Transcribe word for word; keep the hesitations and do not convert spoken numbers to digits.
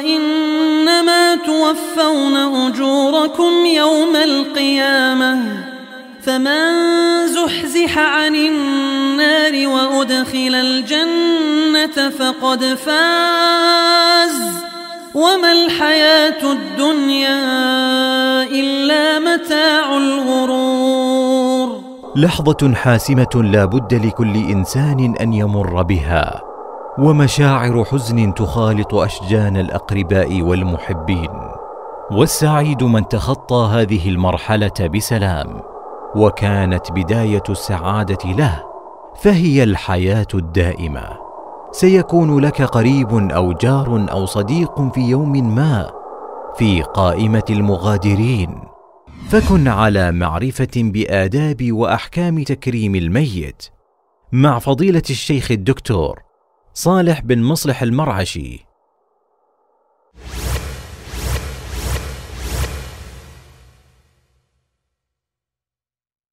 إنما توفون أجوركم يوم القيامة فمن زحزح عن النار وأدخل الجنة فقد فاز وما الحياة الدنيا إلا متاع الغرور. لحظة حاسمة لا بد لكل إنسان أن يمر بها، ومشاعر حزن تخالط أشجان الأقرباء والمحبين، والسعيد من تخطى هذه المرحلة بسلام، وكانت بداية السعادة له، فهي الحياة الدائمة. سيكون لك قريب أو جار أو صديق في يوم ما في قائمة المغادرين، فكن على معرفة بآداب وأحكام تكريم الميت. مع فضيلة الشيخ الدكتور صالح بن مصلح المرعشي.